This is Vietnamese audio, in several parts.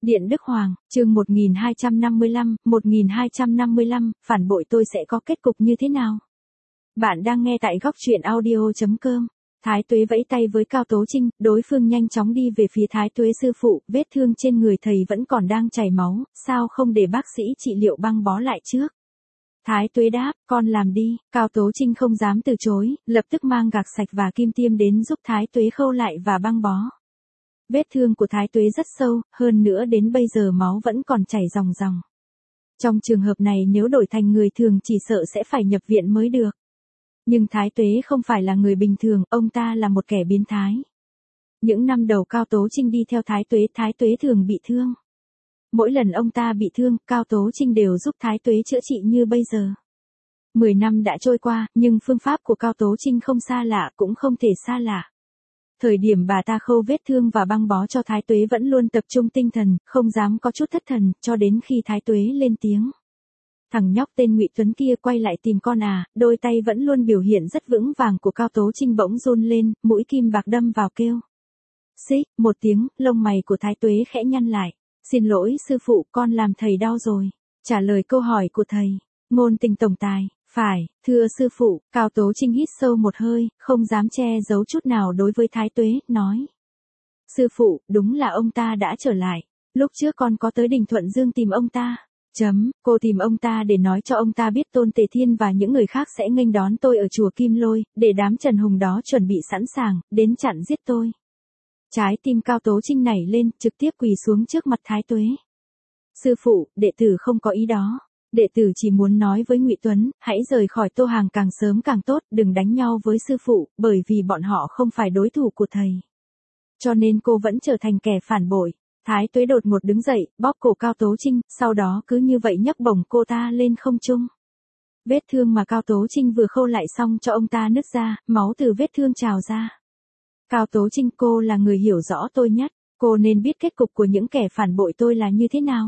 Điện Đức Hoàng, chương 1255, phản bội tôi sẽ có kết cục như thế nào? Bạn đang nghe tại góc truyện audio.com. Thái Tuế vẫy tay với Cao Tố Trinh, đối phương nhanh chóng đi về phía Thái Tuế sư phụ, vết thương trên người thầy vẫn còn đang chảy máu, sao không để bác sĩ trị liệu băng bó lại trước? Thái Tuế đáp, con làm đi, Cao Tố Trinh không dám từ chối, lập tức mang gạc sạch và kim tiêm đến giúp Thái Tuế khâu lại và băng bó. Vết thương của Thái Tuế rất sâu, hơn nữa đến bây giờ máu vẫn còn chảy ròng ròng. Trong trường hợp này nếu đổi thành người thường chỉ sợ sẽ phải nhập viện mới được. Nhưng Thái Tuế không phải là người bình thường, ông ta là một kẻ biến thái. Những năm đầu Cao Tố Trinh đi theo Thái Tuế thường bị thương. Mỗi lần ông ta bị thương, Cao Tố Trinh đều giúp Thái Tuế chữa trị như bây giờ. 10 năm đã trôi qua, nhưng phương pháp của Cao Tố Trinh không xa lạ, cũng không thể xa lạ. Thời điểm bà ta khâu vết thương và băng bó cho Thái Tuế vẫn luôn tập trung tinh thần, không dám có chút thất thần, cho đến khi Thái Tuế lên tiếng. Thằng nhóc tên Ngụy Tuấn kia quay lại tìm con à, đôi tay vẫn luôn biểu hiện rất vững vàng của Cao Tố Trinh bỗng run lên, mũi kim bạc đâm vào kêu. Xích, một tiếng, lông mày của Thái Tuế khẽ nhăn lại. Xin lỗi sư phụ, con làm thầy đau rồi. Trả lời câu hỏi của thầy. Ngôn tình tổng tài. Phải, thưa sư phụ, Cao Tố Trinh hít sâu một hơi, không dám che giấu chút nào đối với Thái Tuế, nói. Sư phụ, đúng là ông ta đã trở lại. Lúc trước con có tới Đình Thuận Dương tìm ông ta. Cô tìm ông ta để nói cho ông ta biết Tôn Tề Thiên và những người khác sẽ nghênh đón tôi ở chùa Kim Lôi, để đám Trần Hùng đó chuẩn bị sẵn sàng, đến chặn giết tôi. Trái tim Cao Tố Trinh nảy lên, trực tiếp quỳ xuống trước mặt Thái Tuế. Sư phụ, đệ tử không có ý đó. Đệ tử chỉ muốn nói với Ngụy Tuấn, hãy rời khỏi Tô Hàng càng sớm càng tốt, đừng đánh nhau với sư phụ, bởi vì bọn họ không phải đối thủ của thầy. Cho nên cô vẫn trở thành kẻ phản bội. Thái Tuế đột ngột đứng dậy, bóp cổ Cao Tố Trinh, sau đó cứ như vậy nhấc bổng cô ta lên không trung. Vết thương mà Cao Tố Trinh vừa khâu lại xong cho ông ta nứt ra, máu từ vết thương trào ra. Cao Tố Trinh, cô là người hiểu rõ tôi nhất, cô nên biết kết cục của những kẻ phản bội tôi là như thế nào.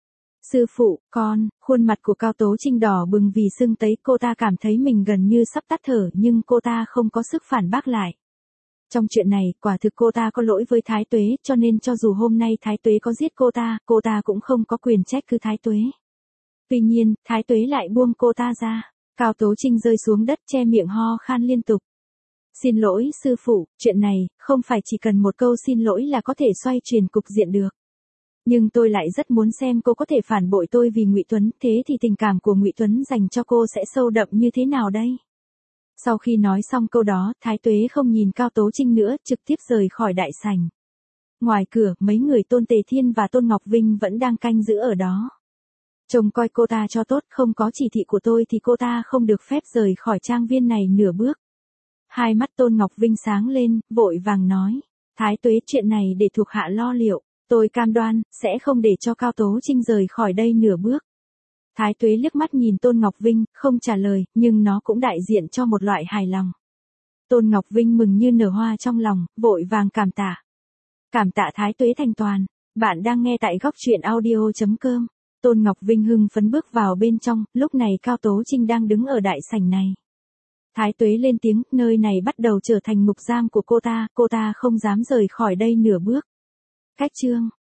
Sư phụ, con, khuôn mặt của Cao Tố Trinh đỏ bừng vì sưng tấy, cô ta cảm thấy mình gần như sắp tắt thở nhưng cô ta không có sức phản bác lại. Trong chuyện này, quả thực cô ta có lỗi với Thái Tuế, cho nên cho dù hôm nay Thái Tuế có giết cô ta cũng không có quyền trách cứ Thái Tuế. Tuy nhiên, Thái Tuế lại buông cô ta ra. Cao Tố Trinh rơi xuống đất che miệng ho khan liên tục. Xin lỗi sư phụ, chuyện này, không phải chỉ cần một câu xin lỗi là có thể xoay chuyển cục diện được. Nhưng tôi lại rất muốn xem cô có thể phản bội tôi vì Ngụy Tuấn, thế thì tình cảm của Ngụy Tuấn dành cho cô sẽ sâu đậm như thế nào đây? Sau khi nói xong câu đó, Thái Tuế không nhìn Cao Tố Trinh nữa, trực tiếp rời khỏi đại sảnh. Ngoài cửa, mấy người Tôn Tề Thiên và Tôn Ngọc Vinh vẫn đang canh giữ ở đó. Trông coi cô ta cho tốt, không có chỉ thị của tôi thì cô ta không được phép rời khỏi trang viên này nửa bước. Hai mắt Tôn Ngọc Vinh sáng lên, vội vàng nói. Thái Tuế, chuyện này để thuộc hạ lo liệu. Tôi cam đoan, sẽ không để cho Cao Tố Trinh rời khỏi đây nửa bước. Thái Tuế liếc mắt nhìn Tôn Ngọc Vinh, không trả lời, nhưng nó cũng đại diện cho một loại hài lòng. Tôn Ngọc Vinh mừng như nở hoa trong lòng, vội vàng cảm tạ. Cảm tạ Thái Tuế thành toàn. Bạn đang nghe tại góc truyện audio.com. Tôn Ngọc Vinh hưng phấn bước vào bên trong, lúc này Cao Tố Trinh đang đứng ở đại sảnh này. Thái Tuế lên tiếng, nơi này bắt đầu trở thành ngục giam của cô ta không dám rời khỏi đây nửa bước. Cách chương